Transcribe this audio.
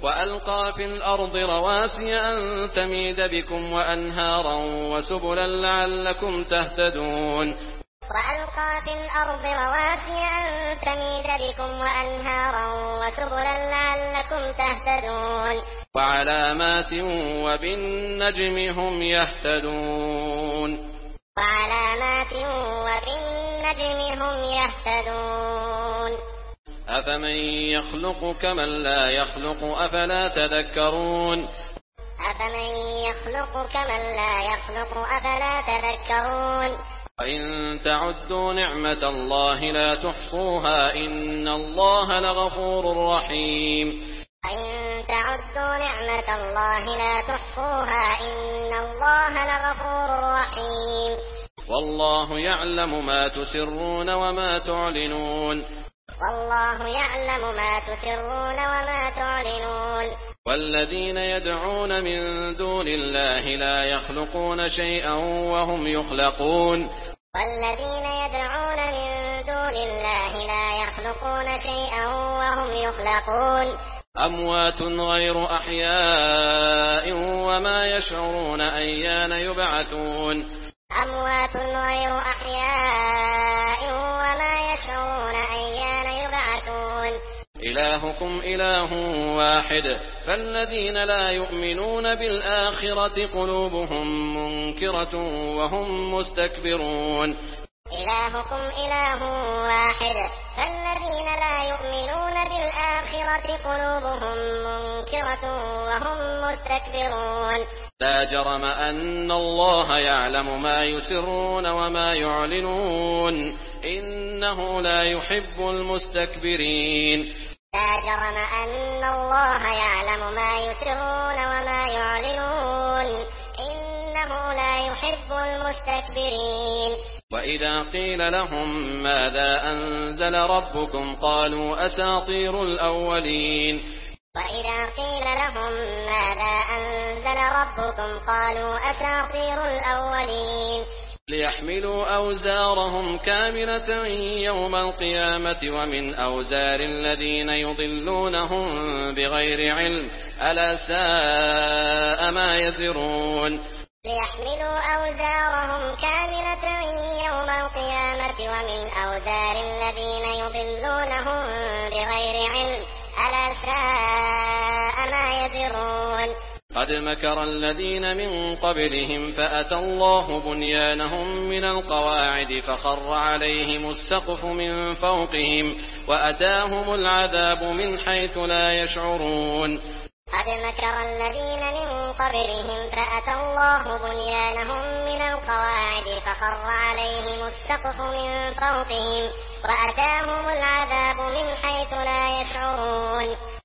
وألقى في الأرض رواسي أن تميد بكم وأنهارا وسبلا لعلكم تهتدون وألقى في الأرض رواسي أن تميد بكم وأنهارا وسبلا لعلكم تهتدون وعلامات وبالنجم هم يهتدون وعلامات وبالنجم هم يهتدون أفمن يخلق كمن لا يخلق أفلا تذكرون أفمن يخلق كمن لا يخلق أفلا تذكرون وإن تعدوا نعمة الله لا تحصوها إن الله لغفور رحيم وإن تعدوا نعمة الله لا تحصوها إن الله لغفور رحيم والله يعلم ما تسرون وما تعلنون والله يعلم ما تسرون وما تعلنون والذين يدعون من دون الله لا يخلقون شيئا وهم يخلقون والذين يدعون من دون الله لا يخلقون شيئا وهم يخلقون أموات غير أحياء وما يشعرون أيان يبعثون أموات غير أحياء وما يشعرون أيان يبعثون إلهكم إله واحد فالذين لا يؤمنون بالآخرة قلوبهم منكرة وهم مستكبرون إلهكم إله واحد فالذين لا يؤمنون بالآخرة قلوبهم منكرة وهم مستكبرون لا جرم أن الله يعلم ما يسرون وما يعلنون إنه لا يحب المستكبرين لا جرم أن الله يعلم ما يسرون وما يعلنون إنه لا يحب المستكبرين وإذا قيل لهم ماذا أنزل ربكم قالوا أساطير الأولين وإذا قيل لهم ماذا أنزل ربكم قالوا أساطير الأولين ليحملوا أوزارهم كاملة يوم القيامة ومن أوزار الذين يضلونهم بغير علم ألا ساء ما يزرون ليحملوا أوزارهم كاملة يوم القيامة ومن أوزار الذين يضلونهم بغير علم ألا ساء ما يزرون قد مكر الذين من قبلهم فأتى الله بنيانهم من القواعد فخر عليهم السقف من فوقهم وأتاهم العذاب من حيث لا يشعرون قد مكر الذين من قبلهم فأتى الله بنيانهم من القواعد فخر عليهم السقف من فوقهم وأتاهم العذاب